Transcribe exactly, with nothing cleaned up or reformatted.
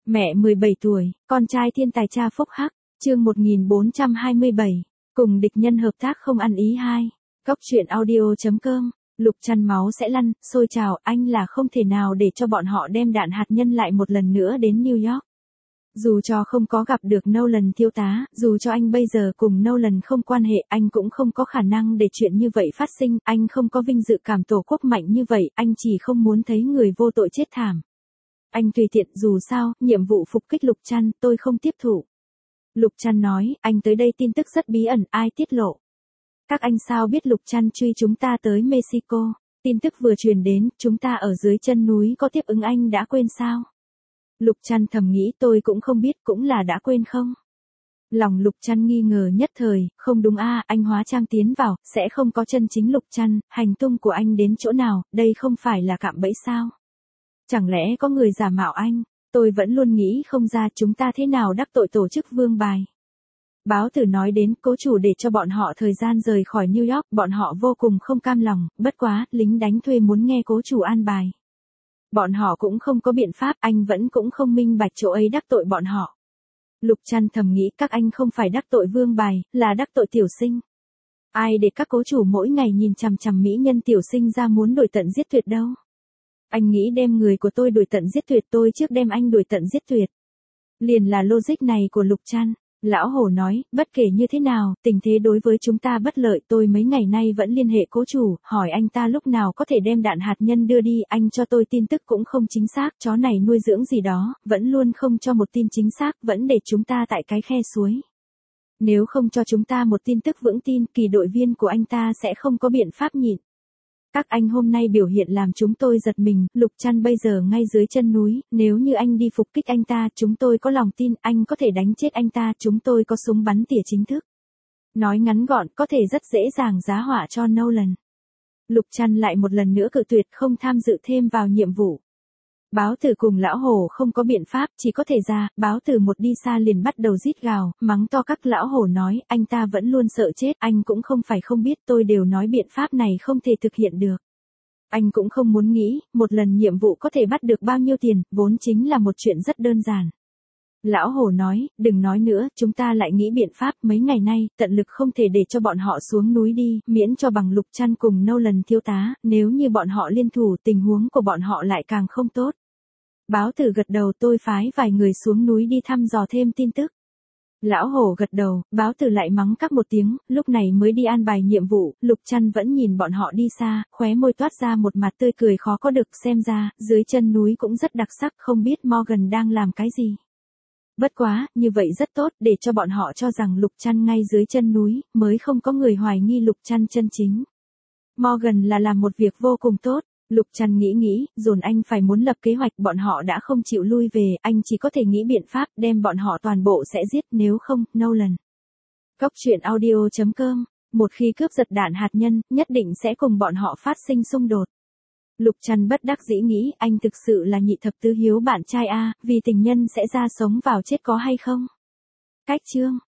Mẹ mười bảy tuổi, con trai thiên tài cha phúc hắc, chương một nghìn bốn trăm hai mươi bảy, cùng địch nhân hợp tác không ăn ý hai. Cóc truyện audio.com, Lục Trăn máu sẽ lăn, sôi trào, anh là không thể nào để cho bọn họ đem đạn hạt nhân lại một lần nữa đến New York. Dù cho không có gặp được Nolan thiếu tá, dù cho anh bây giờ cùng Nolan không quan hệ, anh cũng không có khả năng để chuyện như vậy phát sinh, anh không có vinh dự cảm tổ quốc mạnh như vậy, anh chỉ không muốn thấy người vô tội chết thảm. Anh tùy tiện, dù sao, nhiệm vụ phục kích Lục Trăn, tôi không tiếp thụ. Lục Trăn nói, anh tới đây tin tức rất bí ẩn, ai tiết lộ? Các anh sao biết Lục Trăn truy chúng ta tới Mexico? Tin tức vừa truyền đến, chúng ta ở dưới chân núi có tiếp ứng, anh đã quên sao? Lục Trăn thầm nghĩ, tôi cũng không biết, cũng là đã quên không? Lòng Lục Trăn nghi ngờ nhất thời, không đúng a, anh hóa trang tiến vào, sẽ không có chân chính Lục Trăn, hành tung của anh đến chỗ nào, đây không phải là cạm bẫy sao? Chẳng lẽ có người giả mạo anh? Tôi vẫn luôn nghĩ không ra chúng ta thế nào đắc tội tổ chức Vương Bài. Báo tử nói đến, cố chủ để cho bọn họ thời gian rời khỏi New York, bọn họ vô cùng không cam lòng, bất quá, lính đánh thuê muốn nghe cố chủ an bài. Bọn họ cũng không có biện pháp, anh vẫn cũng không minh bạch chỗ ấy đắc tội bọn họ. Lục Trăn thầm nghĩ, các anh không phải đắc tội Vương Bài, là đắc tội tiểu sinh. Ai để các cố chủ mỗi ngày nhìn chằm chằm mỹ nhân tiểu sinh ra muốn đuổi tận giết tuyệt đâu. Anh nghĩ đem người của tôi đuổi tận giết tuyệt, tôi trước đem anh đuổi tận giết tuyệt. Liền là logic này của Lục Trăn. Lão Hổ nói, bất kể như thế nào, tình thế đối với chúng ta bất lợi, tôi mấy ngày nay vẫn liên hệ cố chủ, hỏi anh ta lúc nào có thể đem đạn hạt nhân đưa đi, anh cho tôi tin tức cũng không chính xác, chó này nuôi dưỡng gì đó, vẫn luôn không cho một tin chính xác, vẫn để chúng ta tại cái khe suối. Nếu không cho chúng ta một tin tức vững tin, kỳ đội viên của anh ta sẽ không có biện pháp nhịn. Các anh hôm nay biểu hiện làm chúng tôi giật mình, Lục Trăn bây giờ ngay dưới chân núi, nếu như anh đi phục kích anh ta, chúng tôi có lòng tin anh có thể đánh chết anh ta, chúng tôi có súng bắn tỉa chính thức. Nói ngắn gọn, có thể rất dễ dàng giá họa cho Nolan. Lục Trăn lại một lần nữa cự tuyệt không tham dự thêm vào nhiệm vụ. Báo tử cùng lão hổ không có biện pháp, chỉ có thể ra, báo tử một đi xa liền bắt đầu rít gào, mắng to các lão hổ nói, anh ta vẫn luôn sợ chết, anh cũng không phải không biết, tôi đều nói biện pháp này không thể thực hiện được. Anh cũng không muốn nghĩ, một lần nhiệm vụ có thể bắt được bao nhiêu tiền, vốn chính là một chuyện rất đơn giản. Lão hổ nói, đừng nói nữa, chúng ta lại nghĩ biện pháp, mấy ngày nay, tận lực không thể để cho bọn họ xuống núi đi, miễn cho bằng Lục Trăn cùng Nolan thiếu tá, nếu như bọn họ liên thủ, tình huống của bọn họ lại càng không tốt. Báo tử gật đầu, tôi phái vài người xuống núi đi thăm dò thêm tin tức. Lão hổ gật đầu, báo tử lại mắng các một tiếng, lúc này mới đi an bài nhiệm vụ, Lục Trăn vẫn nhìn bọn họ đi xa, khóe môi toát ra một mặt tươi cười khó có được, xem ra, dưới chân núi cũng rất đặc sắc, không biết Morgan đang làm cái gì. Bất quá, như vậy rất tốt, để cho bọn họ cho rằng Lục Trăn ngay dưới chân núi, mới không có người hoài nghi Lục Trăn chân chính. Morgan là làm một việc vô cùng tốt. Lục Trăn nghĩ nghĩ, dồn anh phải muốn lập kế hoạch, bọn họ đã không chịu lui về, anh chỉ có thể nghĩ biện pháp, đem bọn họ toàn bộ sẽ giết, nếu không, Nolan. Cóc truyện audio.com, một khi cướp giật đạn hạt nhân, nhất định sẽ cùng bọn họ phát sinh xung đột. Lục Trăn bất đắc dĩ nghĩ, anh thực sự là nhị thập tứ hiếu bạn trai a, vì tình nhân sẽ ra sống vào chết có hay không? Cách chương.